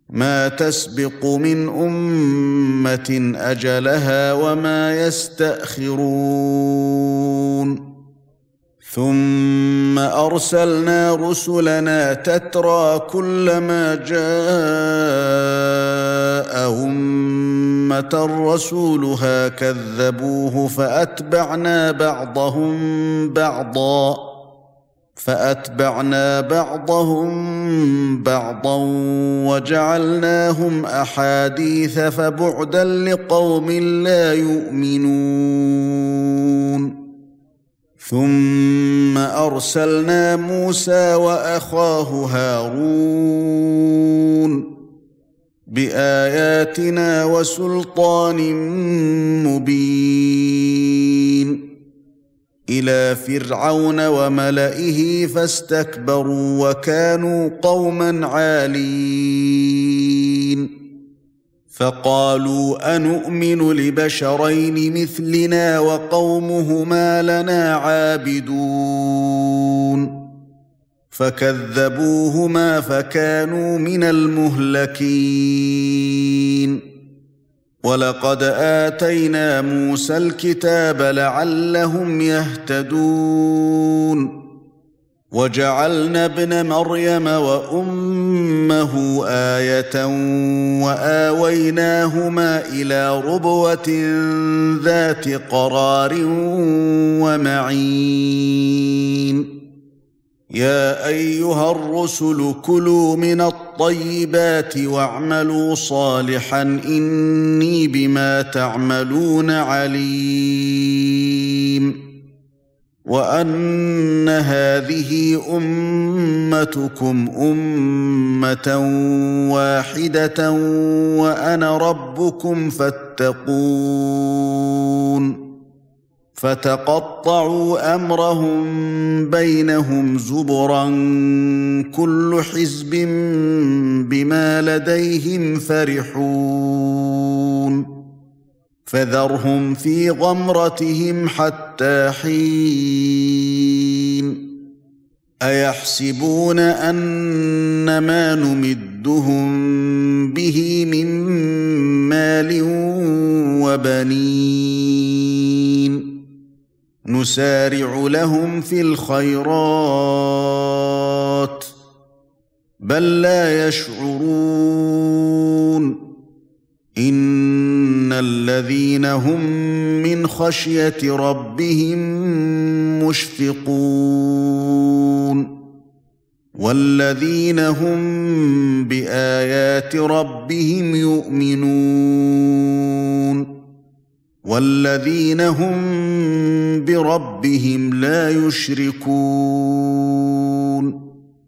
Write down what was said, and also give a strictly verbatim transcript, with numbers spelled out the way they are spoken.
ما تسبق من أمة أجلها وما يستأخرون ثم أرسلنا رسلنا تترى كلما جاء أمة رسولها كذبوه فأتبعنا بعضهم بعضا فأتبعنا بعضهم بعضا وجعلناهم أحاديث فبعدا لقوم لا يؤمنون ثم أرسلنا موسى وأخاه هارون بآياتنا وسلطان مبين إلى فرعون وملئه فاستكبروا وكانوا قوما عالين فقالوا أنؤمن لبشرين مثلنا وقومهما لنا عابدون فكذبوهما فكانوا من المهلكين ولقد آتينا موسى الكتاب لعلهم يهتدون وجعلنا ابن مريم وأمه آية وآويناهما إلى ربوة ذات قرار ومعين يا أيها الرسل كلوا من الطيبات واعملوا صالحا إني بما تعملون عليم وأن هذه أمتكم أمة واحدة وأنا ربكم فاتقون فتقطعوا أمرهم بينهم زبرا كل حزب بما لديهم فرحون فذرهم في غمرتهم حتى حين أيحسبون أن ما نمدهم به من مال وبنين نسارع لهم في الخيرات بل لا يشعرون إن الذين هم من خشية ربهم مشفقون والذين هم بآيات ربهم يؤمنون والذين هم بربهم لا يشركون